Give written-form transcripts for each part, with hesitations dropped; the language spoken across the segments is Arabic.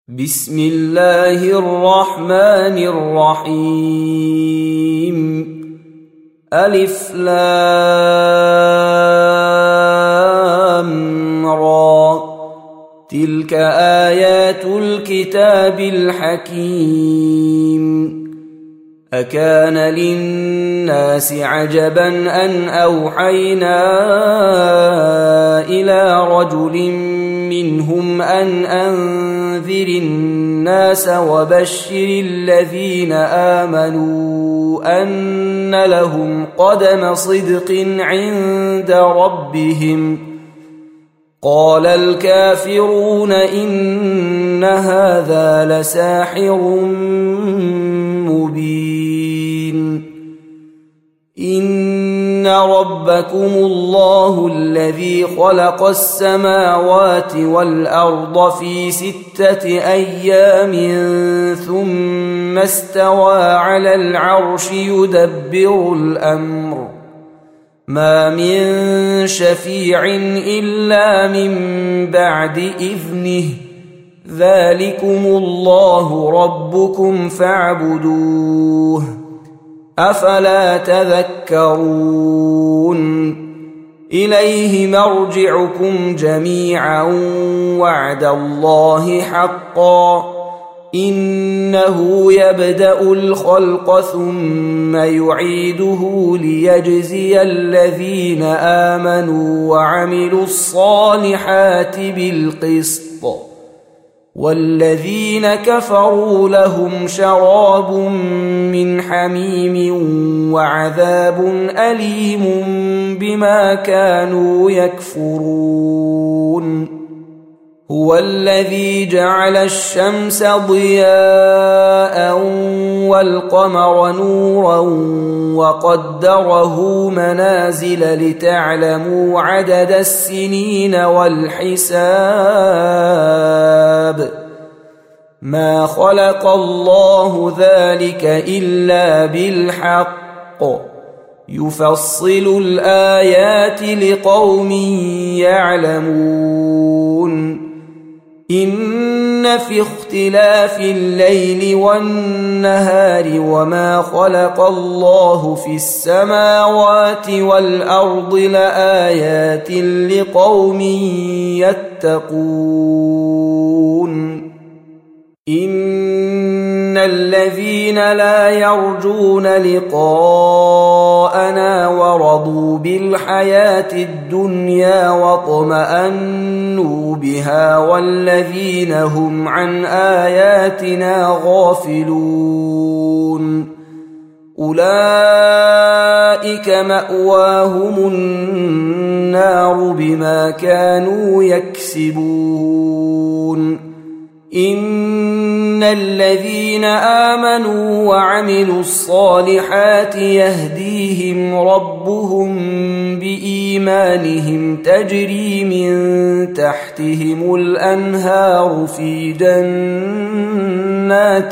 بسم الله الرحمن الرحيم. ألف لام را، تلك آيات الكتاب الحكيم. أكان للناس عجبا أن أوحينا إلى رجل منهم أن أنذر الناس وبشر الذين آمنوا أن لهم قدم صدق عند ربهم. قال الكافرون إن هذا لساحر مبين. إن ربكم الله الذي خلق السماوات والأرض في 6 أيام ثم استوى على العرش يدبر الأمر. ما من شفيع إلا من بعد إذنه. ذلكم الله ربكم فاعبدوه. أفلا تذكرون. إليه مرجعكم جميعا وعد الله حقا. إنه يبدأ الخلق ثم يعيده ليجزي الذين آمنوا وعملوا الصالحات بالقسط، والذين كفروا لهم شراب من حميم وعذاب أليم بما كانوا يكفرون. هو الذي جعل الشمس ضياء والقمر نورا وقدره منازل لتعلموا عدد السنين والحساب. ما خلق الله ذلك إلا بالحق. يفصل الآيات لقوم يعلمون. إن في اختلاف الليل والنهار وما خلق الله في السماوات والأرض لآيات لقوم يتقون. إن الذين لا يرجون لقاءنا ورضوا بالحياة الدنيا واطمأنوا بها والذين هم عن آياتنا غافلون أولئك مأواهم النار بما كانوا يكسبون. إن الذين آمنوا وعملوا الصالحات يهديهم ربهم بإيمانهم تجري من تحتهم الأنهار في جنات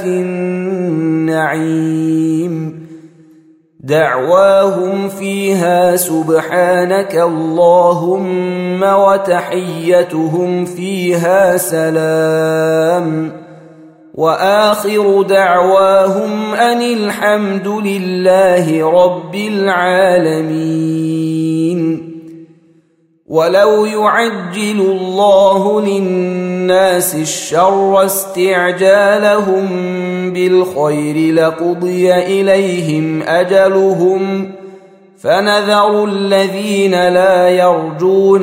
النعيم. دعواهم فيها سبحانك اللهم وتحيتهم فيها سلام. وآخر دعواهم أن الحمد لله رب العالمين. ولو يعجل الله للناس الشر استعجالهم بالخير لقضي إليهم أجلهم فنذر الذين لا يرجون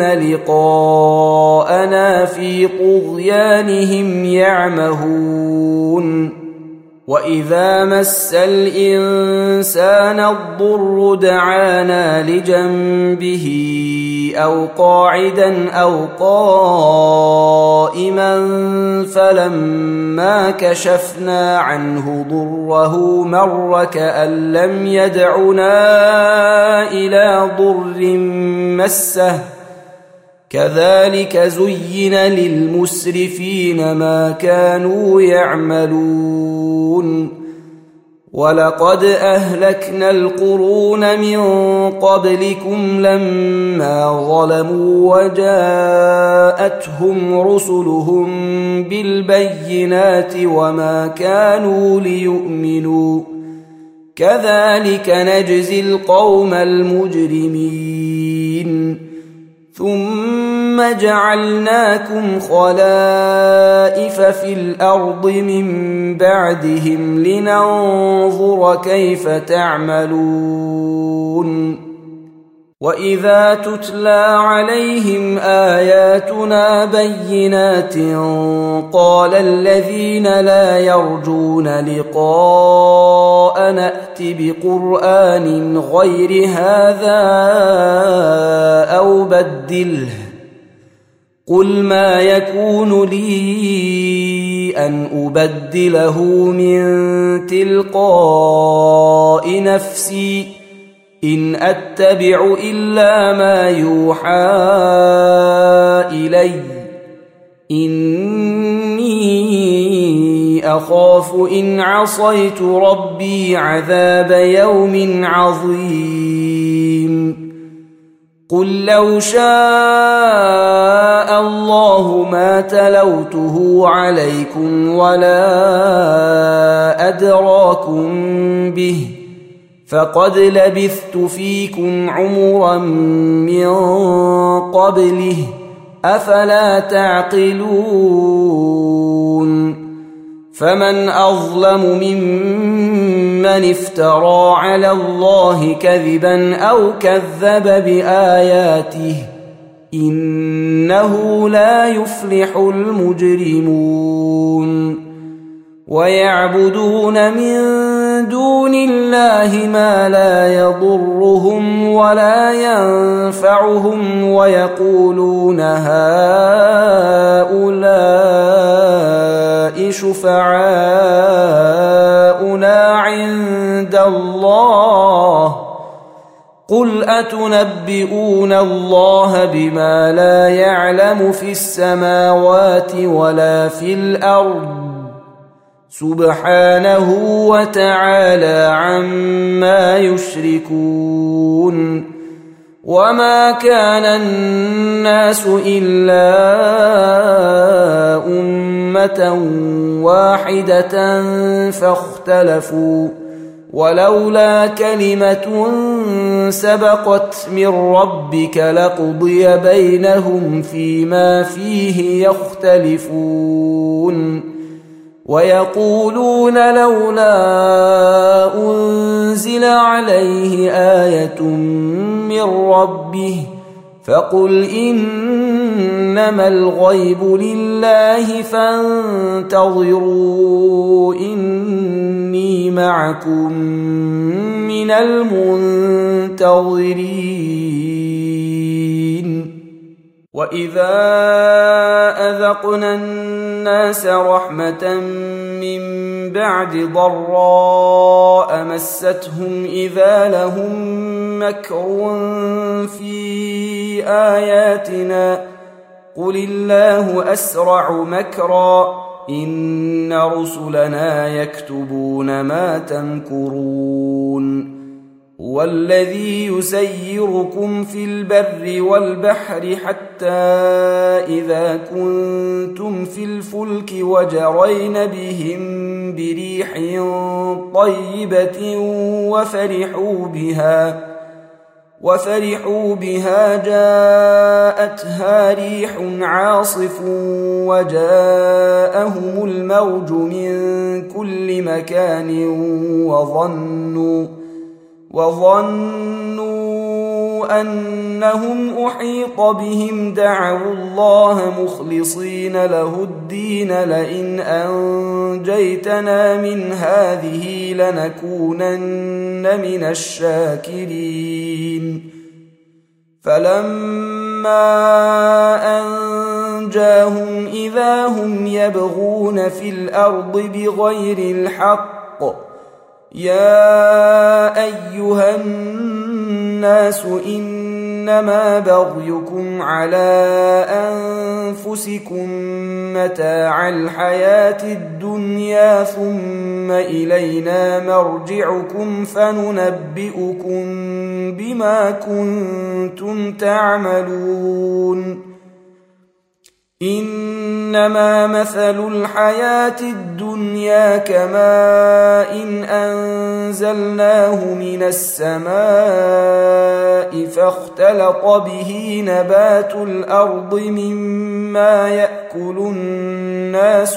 لقاءنا في طغيانهم يعمهون. وإذا مس الإنسان الضر دعانا لجنبه أو قاعدا أو قائما فلما كشفنا عنه ضره مر كأن لم يدعنا إلى ضر مسه. كذلك زين للمسرفين ما كانوا يعملون. ولقد أهلكنا القرون من قبلكم لما ظلموا وجاءتهم رسلهم بالبينات وما كانوا ليؤمنوا كذلك نجزي القوم المجرمين ثم جعلناكم خلائف في الأرض من بعدهم لننظر كيف تعملون وإذا تتلى عليهم آياتنا بينات قال الذين لا يرجون لقاء نأت بقرآن غير هذا أو بدله قل ما يكون لي أن أبدله من تلقاء نفسي إن أتبع إلا ما يوحى إلي إني أخاف إن عصيت ربي عذاب يوم عظيم قل لو شاء الله ما تلوته عليكم ولا أدراكم به فقد لبثت فيكم عمرا من قبله أفلا تعقلون فمن أظلم ممن افترى على الله كذبا أو كذب بآياته إنه لا يفلح المجرمون ويعبدون من دون الله ما لا يضرهم ولا ينفعهم ويقولون هؤلاء شفعاؤنا عند الله قل أتنبئون الله بما لا يعلم في السماوات ولا في الأرض سبحانه وتعالى عما يشركون وما كان الناس إلا أمة واحدة فاختلفوا ولولا كلمة سبقت من ربك لقضي بينهم فيما فيه يختلفون ويقولون لولا أنزل عليه آية من ربه فقل إنما الغيب لله فانتظروا إني معكم من المنتظرين وإذا أذقنا الناس رحمة من بعد ضراء مستهم إذا لهم مكر في آياتنا قل الله أسرع مكرا إن رسلنا يكتبون ما تمكرون والذي يسيركم في البر والبحر حتى إذا كنتم في الفلك وجرين بهم بريح طيبة وفرحوا بها جاءتها ريح عاصف وجاءهم الموج من كل مكان وظنوا أنهم أحيط بهم دعوا الله مخلصين له الدين لئن أنجيتنا من هذه لنكونن من الشاكرين فلما أنجاهم إذا هم يبغون في الأرض بغير الحق يا أيها الناس إن إنما بغيكم على أنفسكم متاع الحياة الدنيا ثم إلينا مرجعكم فننبئكم بما كنتم تعملون إنما مثل الحياة الدنيا كماء إن أنزلناه من السماء فاختلط به نبات الأرض مما يأكل الناس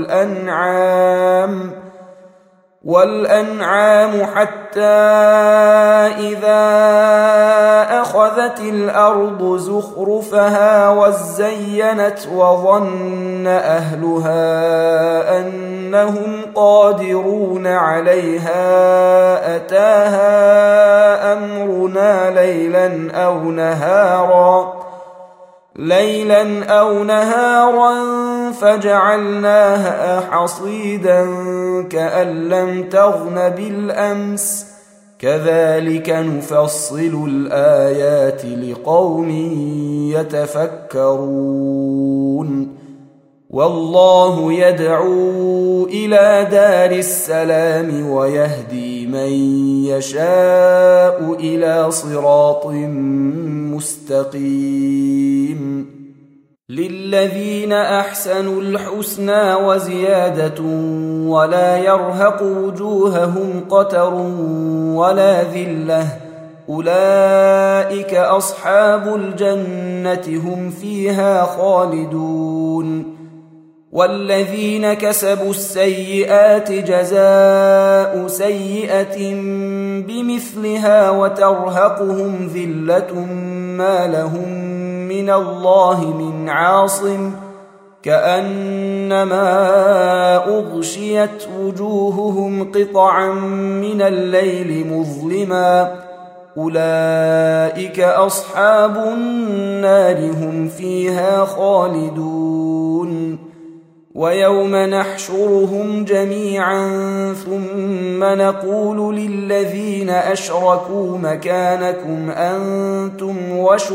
والأنعام حتى إذا أخذت الأرض زخرفها وزينت وظن أهلها أنهم قادرون عليها أتاها أمرنا ليلا أو نهارا فجعلناها حصيدا كأن لم تغن بالأمس كذلك نفصل الآيات لقوم يتفكرون والله يدعو إلى دار السلام ويهدي من يشاء إلى صراط مستقيم للذين أحسنوا الحسنى وزيادة ولا يرهق وجوههم قتر ولا ذلة أولئك أصحاب الجنة هم فيها خالدون والذين كسبوا السيئات جزاء سيئة بمثلها وترهقهم ذلة ما لهم من الله من عاصم كأنما أغشيت وجوههم قطعا من الليل مظلما أولئك أصحاب النار هم فيها خالدون ويوم نحشرهم جميعا ثم نقول للذين أشركوا مكانكم أنتم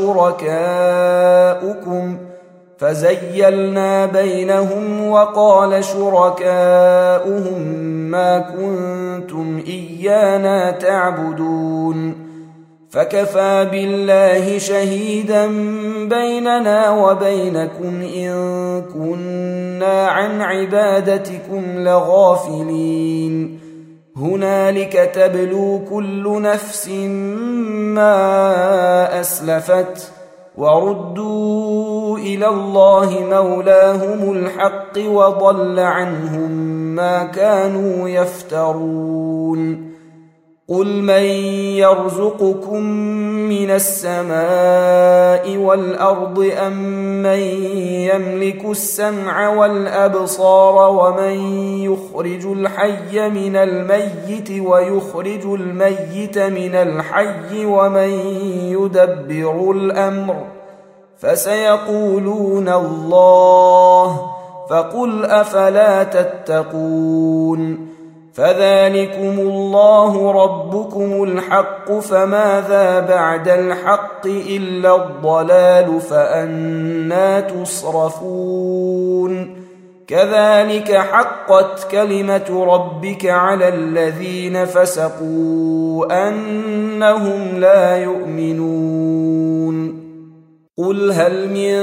وشركاؤكم فزيلنا بينهم وقال شركاؤهم ما كنتم إيانا تعبدون فكفى بالله شهيدا بيننا وبينكم إن كنا عن عبادتكم لغافلين هنالك تبلو كل نفس ما أسلفت وردوا إلى الله مولاهم الحق وضل عنهم ما كانوا يفترون قل من يرزقكم من السماء والأرض أم من يملك السمع والأبصار ومن يخرج الحي من الميت ويخرج الميت من الحي ومن يدبر الأمر فسيقولون الله فقل أفلا تتقون فذلكم الله ربكم الحق فماذا بعد الحق إلا الضلال فأنى تصرفون كذلك حقت كلمة ربك على الذين فسقوا أنهم لا يؤمنون قل هل من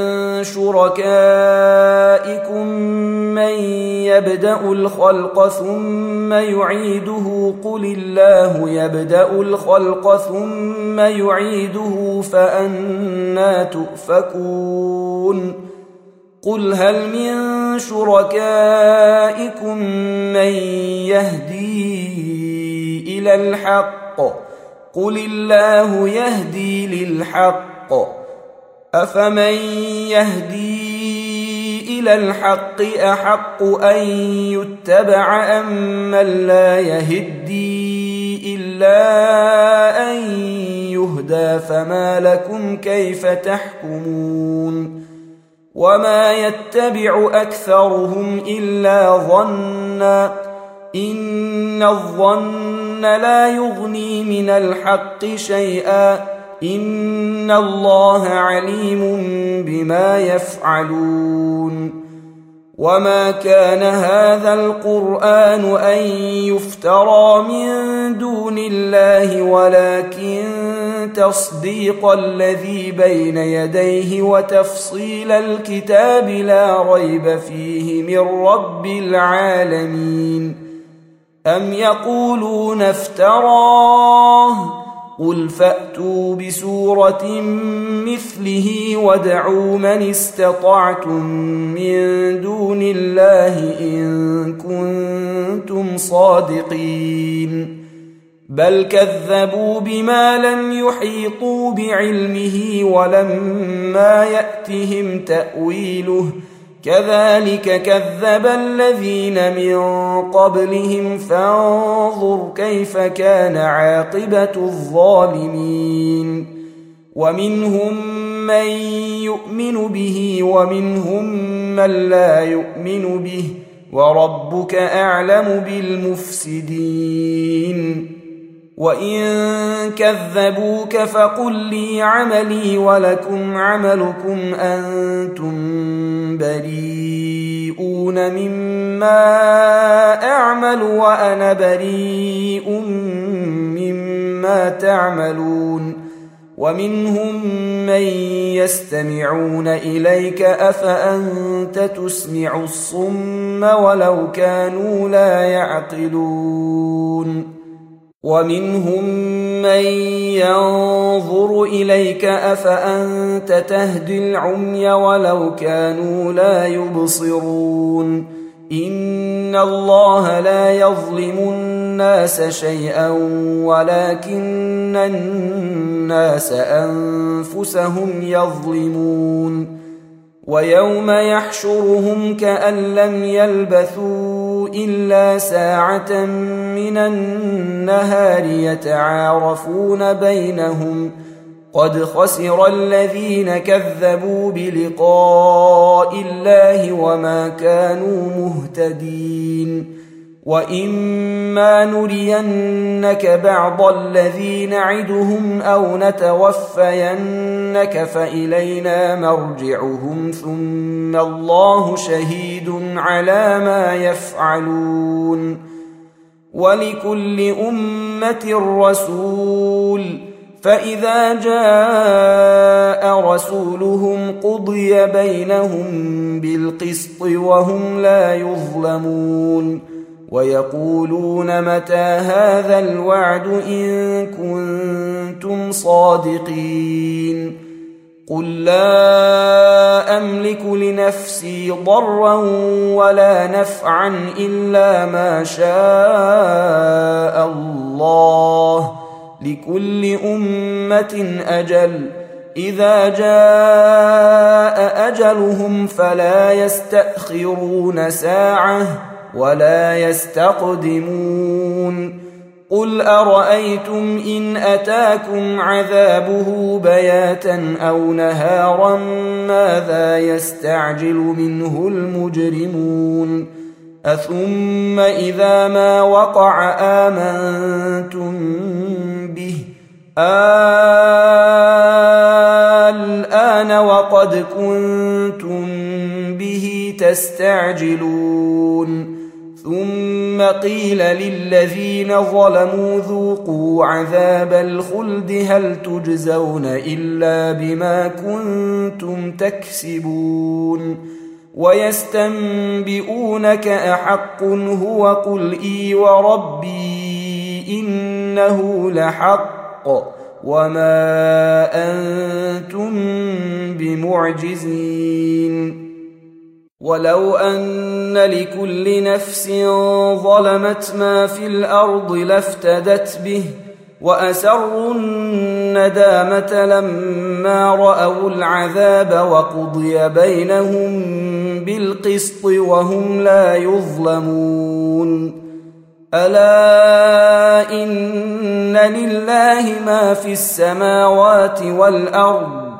شركائكم من يبدأ الخلق ثم يعيده قل الله يبدأ الخلق ثم يعيده فأنى تؤفكون قل هل من شركائكم من يهدي إلى الحق قل الله يهدي للحق أفمن يهدي إلى الحق أحق أن يتبع أم من لا يهدي إلا أن يهدى فما لكم كيف تحكمون وما يتبع أكثرهم إلا ظنا إن الظن لا يغني من الحق شيئا إن الله عليم بما يفعلون. وما كان هذا القرآن أن يفترى من دون الله ولكن تصديق الذي بين يديه وتفصيل الكتاب لا ريب فيه من رب العالمين. أم يقولون افتراه قل فأتوا بسورة مثله وادعوا من استطعتم من دون الله إن كنتم صادقين. بل كذبوا بما لم يحيطوا بعلمه ولما يأتهم تأويله كذلك كذب الذين من قبلهم فانظر كيف كان عاقبة الظالمين. ومنهم من يؤمن به ومنهم من لا يؤمن به وربك أعلم بالمفسدين. وإن كذبوك فقل لي عملي ولكم عملكم أنتم بريئون مما أعمل وأنا بريء مما تعملون. ومنهم من يستمعون إليك أفأنت تسمع الصم ولو كانوا لا يعقلون. ومنهم من ينظر إليك أفأنت تهدي العمي ولو كانوا لا يبصرون. إن الله لا يظلم الناس شيئا ولكن الناس أنفسهم يظلمون. ويوم يحشرهم كأن لم يلبثوا إلا ساعة من النهار يتعارفون بينهم قد خسر الذين كذبوا بلقاء الله وما كانوا مهتدين. وإما نرينك بعض الذي نعدهم أو نتوفينك فإلينا مرجعهم ثم الله شهيد على ما يفعلون. ولكل أمة رسول فإذا جاء رسولهم قضي بينهم بالقسط وهم لا يظلمون. ويقولون متى هذا الوعد إن كنتم صادقين. قل لا أملك لنفسي ضرا ولا نفعا إلا ما شاء الله لكل أمة أجل إذا جاء أجلهم فلا يستأخرون ساعة ولا يستقدمون. قل أرأيتم إن أتاكم عذابه بياتا أو نهارا ماذا يستعجل منه المجرمون. أثم إذا ما وقع آمنتم به الآن وقد كنتم به تستعجلون. ثم قيل للذين ظلموا ذوقوا عذاب الخلد هل تجزون إلا بما كنتم تكسبون. ويستنبئونك أحق هو قل إي وربي إنه لحق وما أنتم بمعجزين. ولو أن لكل نفس ظلمت ما في الأرض لافتدت به وأسروا الندامة لما رأوا العذاب وقضي بينهم بالقسط وهم لا يظلمون. ألا إن لله ما في السماوات والأرض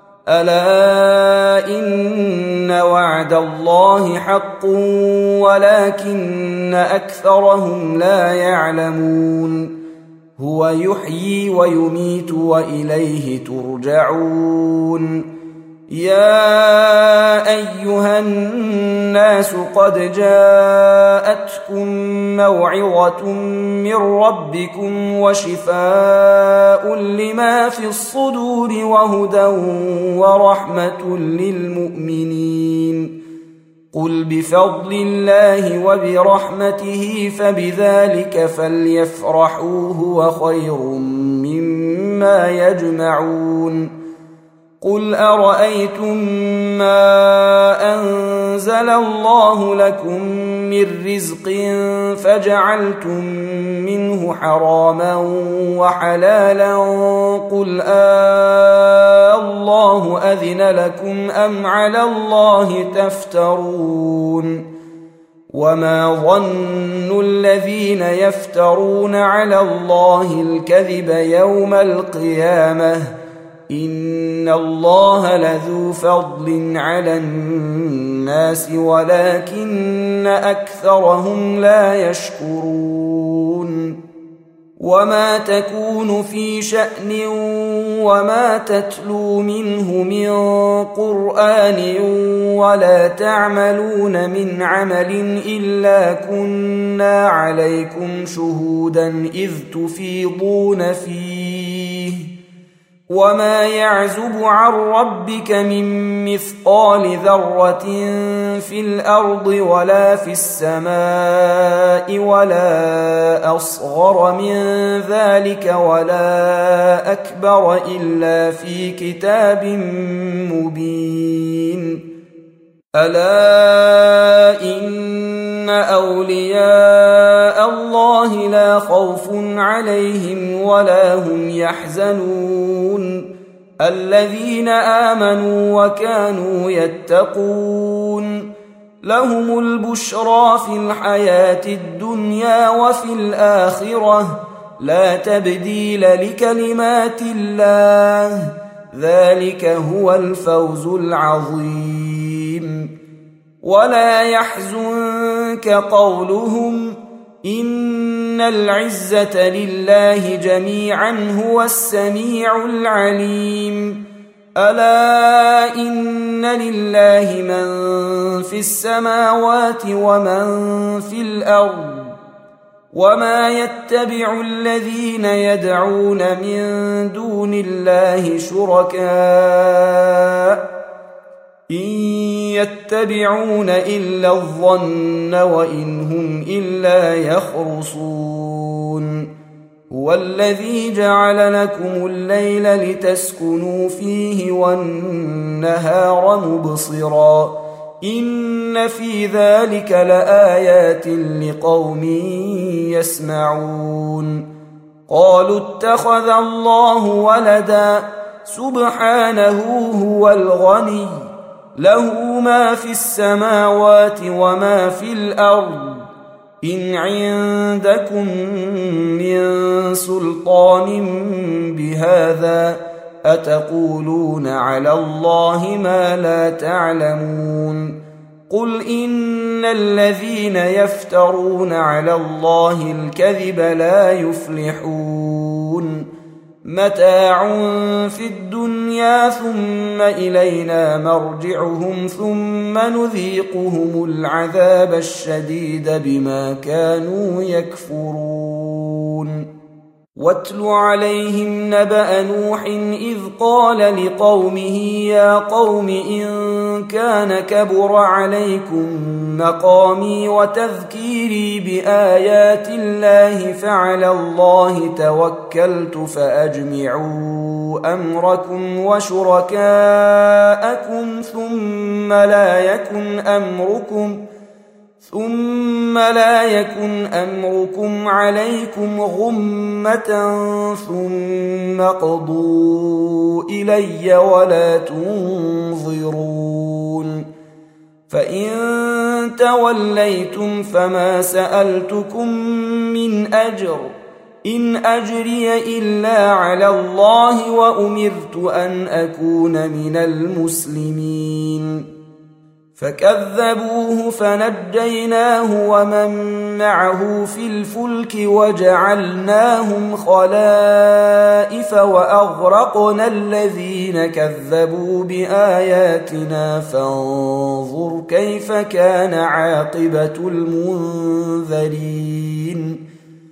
ألا إن وعد الله حق ولكن أكثرهم لا يعلمون. هو يحيي ويميت وإليه ترجعون. يا أيها الناس قد جاءتكم موعظة من ربكم وشفاء لما في الصدور وهدى ورحمة للمؤمنين. قل بفضل الله وبرحمته فبذلك فليفرحوا هو خير مما يجمعون. قل أرأيتم ما أنزل الله لكم من رزق فجعلتم منه حراما وحلالا قل الله أذن لكم أم على الله تفترون. وما ظن الذين يفترون على الله الكذب يوم القيامة إن الله لذو فضل على الناس ولكن أكثرهم لا يشكرون. وما تكون في شأن وما تتلو منه من قرآن ولا تعملون من عمل إلا كنا عليكم شهودا إذ تفيضون فيه. وما يعزب عن ربك من مثقال ذرة في الأرض ولا في السماء ولا أصغر من ذلك ولا أكبر إلا في كتاب مبين. ألا إن أولياء الله لا خوف عليهم ولا هم يحزنون الذين آمنوا وكانوا يتقون. لهم البشرى في الحياة الدنيا وفي الآخرة لا تبديل لكلمات الله ذلك هو الفوز العظيم. ولا يحزنك قولهم إن العزة لله جميعا هو السميع العليم. ألا إن لله من في السماوات ومن في الأرض وما يتبع الذين يدعون من دون الله شركاء إن يتبعون إلا الظن وإن هم إلا يخرصون. هو الذي جعل لكم الليل لتسكنوا فيه والنهار مبصرا إن في ذلك لآيات لقوم يسمعون. قالوا اتخذ الله ولدا سبحانه هو الغني له ما في السماوات وما في الأرض إن عندكم من سلطان بهذا أتقولون على الله ما لا تعلمون. قل إن الذين يفترون على الله الكذب لا يفلحون. متاع في الدنيا ثم إلينا مرجعهم ثم نذيقهم العذاب الشديد بما كانوا يكفرون. واتل عليهم نبأ نوح إذ قال لقومه يا قوم إن كان كبر عليكم مقامي وتذكيري بآيات الله فعلى الله توكلت فأجمعوا أمركم وشركاءكم ثم لا يكن أمركم عليكم غمة ثم قضوا إلي ولا تنظرون. فإن توليتم فما سألتكم من أجر إن أجري إلا على الله وأمرت أن أكون من المسلمين. فكذبوه فنجيناه ومن معه في الفلك وجعلناهم خلائف وأغرقنا الذين كذبوا بآياتنا فانظر كيف كان عاقبة المنذرين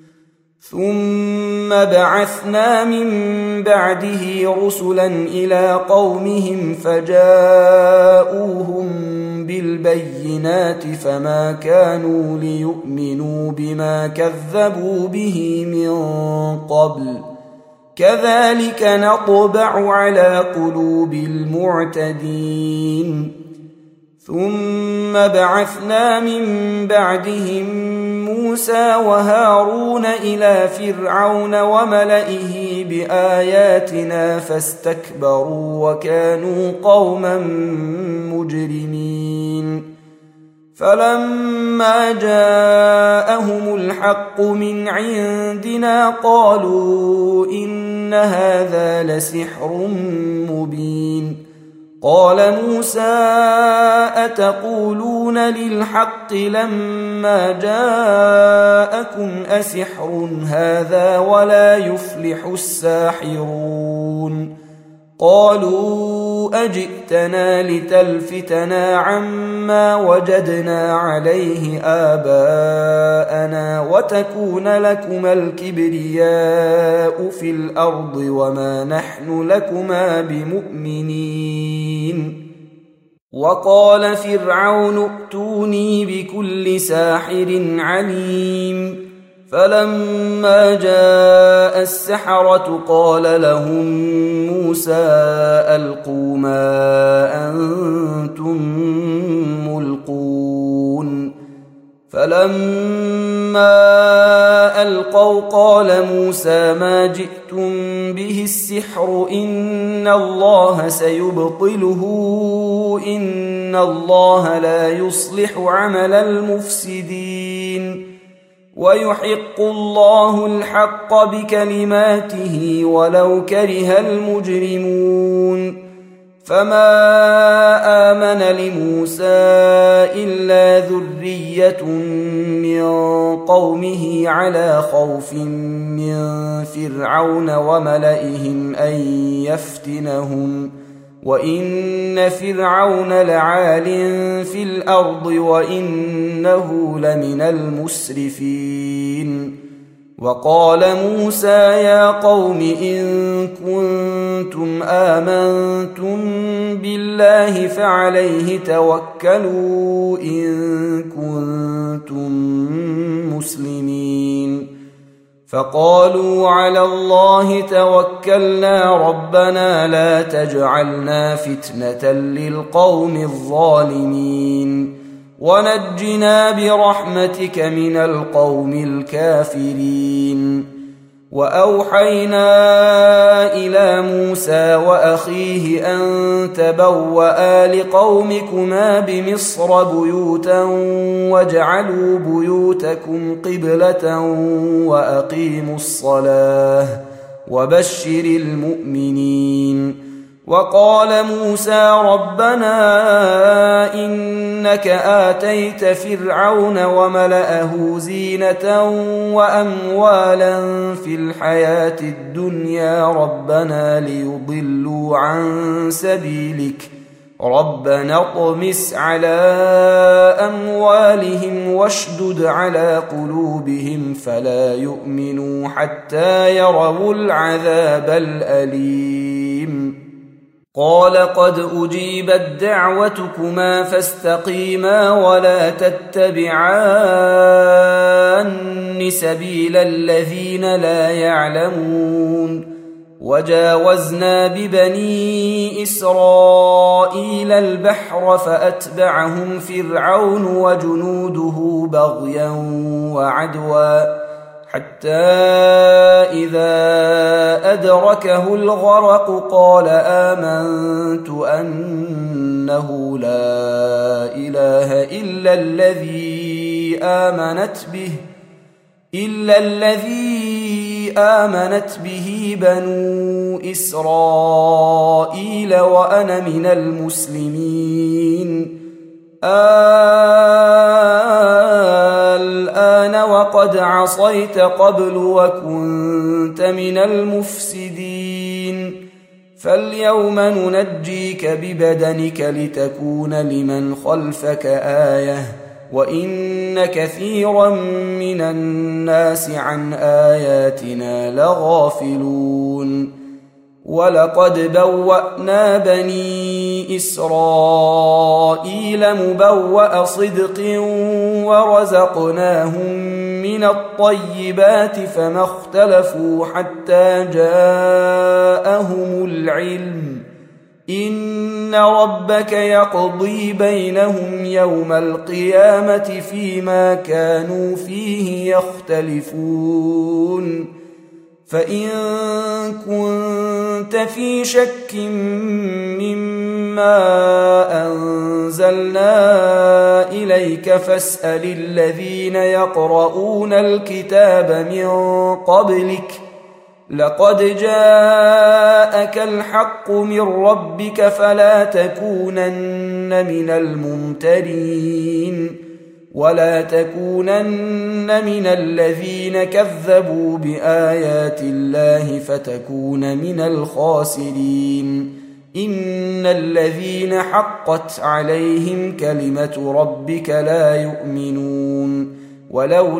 ثم بعثنا من بعده رسلا إلى قومهم فجاءوهم بالبينات فما كانوا ليؤمنوا بما كذبوا به من قبل كذلك نطبع على قلوب المعتدين ثم بعثنا من بعدهم موسى وهارون إلى فرعون وملئه بآياتنا فاستكبروا وكانوا قوما مجرمين فلما جاءهم الحق من عندنا قالوا إن هذا لسحر مبين قال موسى أتقولون للحق لما جاءكم أسحر هذا ولا يفلح الساحرون قالوا أجئتنا لتلفتنا عما وجدنا عليه آباءنا وتكون لكما الكبرياء في الأرض وما نحن لكما بمؤمنين وقال فرعون ائتوني بكل ساحر عليم فلما جاء السحرة قال لهم موسى ألقوا ما أنتم ملقون فلما ألقوا قال موسى ما جئتم به السحر إن الله سيبطله إن الله لا يصلح عمل المفسدين ويحق الله الحق بكلماته ولو كره المجرمون فما آمن لموسى إلا ذرية من قومه على خوف من فرعون وملئهم أن يفتنهم وإن فرعون لعال في الأرض وإنه لمن المسرفين وقال موسى يا قوم إن كنتم آمنتم بالله فعليه توكلوا إن كنتم مسلمين فقالوا على الله توكلنا ربنا لا تجعلنا فتنة للقوم الظالمين ونجنا برحمتك من القوم الكافرين وأوحينا إلى موسى وأخيه أن تبوأ لقومكما بمصر بيوتا واجعلوا بيوتكم قبلة وأقيموا الصلاة وبشر المؤمنين وقال موسى ربنا إنك آتيت فرعون وملأه زينة وأموالا في الحياة الدنيا ربنا ليضلوا عن سبيلك ربنا اطمس على أموالهم واشدد على قلوبهم فلا يؤمنوا حتى يروا العذاب الأليم قال قد أجيبت دعوتكما فاستقيما ولا تتبعان سبيل الذين لا يعلمون وجاوزنا ببني إسرائيل البحر فأتبعهم فرعون وجنوده بغيا وعدوا حتى إذا أدركه الغرق قال آمنت أنه لا إله إلا الذي آمنت به بنو إسرائيل وأنا من المسلمين الآن وقد عصيت قبل وكنت من المفسدين فاليوم ننجيك ببدنك لتكون لمن خلفك آية وإن كثيرا من الناس عن آياتنا لغافلون ولقد بوأنا بني إسرائيل مبوأ صدق ورزقناهم من الطيبات فما اختلفوا حتى جاءهم العلم إن ربك يقضي بينهم يوم القيامة فيما كانوا فيه يختلفون فإن كنت في شك مما أنزلنا إليك فاسأل الذين يقرؤون الكتاب من قبلك لقد جاءك الحق من ربك فلا تكونن من الممترين ولا تكونن من الذين كذبوا بآيات الله فتكون من الخاسرين إن الذين حقت عليهم كلمة ربك لا يؤمنون ولو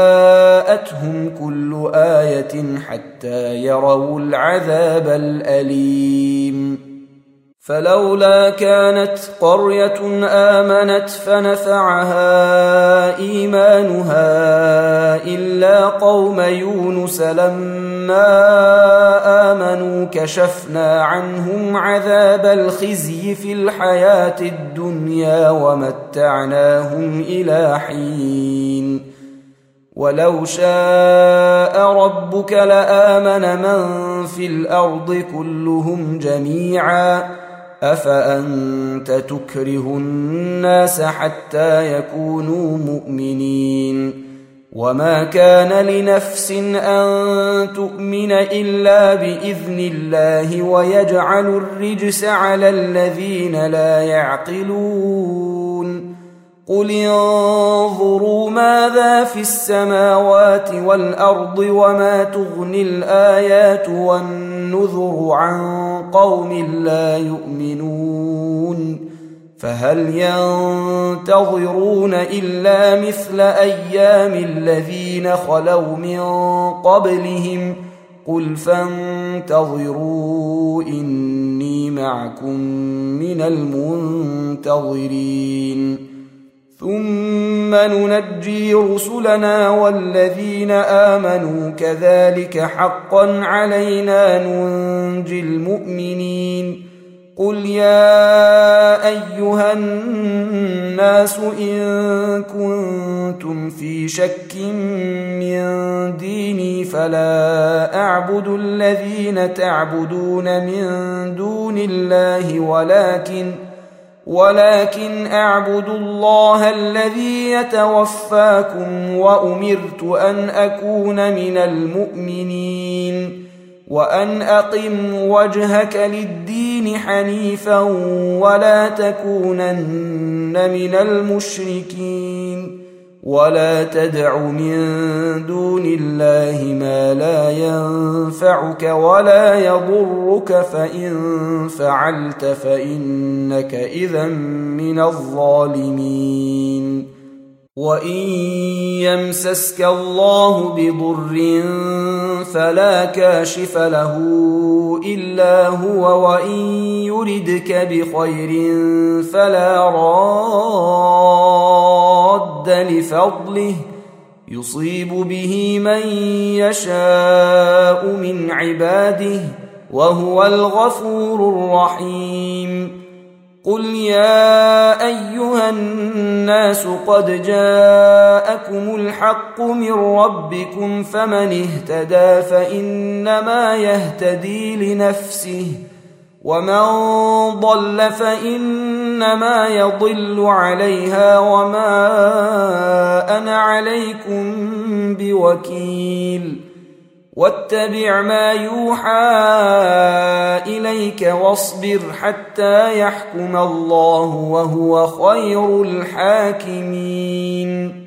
جاءتهم كل آية حتى يروا العذاب الأليم فلولا كانت قرية آمنت فنفعها إيمانها إلا قوم يونس لما آمنوا كشفنا عنهم عذاب الخزي في الحياة الدنيا ومتعناهم إلى حين ولو شاء ربك لآمن من في الأرض كلهم جميعا أفأنت تكره الناس حتى يكونوا مؤمنين وما كان لنفس أن تؤمن إلا بإذن الله ويجعل الرجس على الذين لا يعقلون قل انظروا ماذا في السماوات والأرض وما تغني الآيات والنذر عن قوم لا يؤمنون فهل ينتظرون إلا مثل أيام الذين خلوا من قبلهم قل فانتظروا إني معكم من المنتظرين ثم ننجي رسلنا والذين آمنوا كذلك حقا علينا ننجي المؤمنين قل يا أيها الناس إن كنتم في شك من ديني فلا أعبد الذين تعبدون من دون الله ولكن أعبد الله الذي يتوفاكم وأمرت أن أكون من المؤمنين وأن أقم وجهك للدين حنيفا ولا تكونن من المشركين ولا تدع من دون الله ما لا ينفعك ولا يضرك فإن فعلت فإنك إذا من الظالمين وإن يمسسك الله بضر فلا كاشف له إلا هو وإن يردك بخير فلا راد لفضله يصيب به من يشاء من عباده وهو الغفور الرحيم قل يا أيها الناس قد جاءكم الحق من ربكم فمن اهتدى فإنما يهتدي لنفسه ومن ضل فإنما يضل عليها وما أنا عليكم بوكيل واتبع ما يوحى إليك واصبر حتى يحكم الله وهو خير الحاكمين.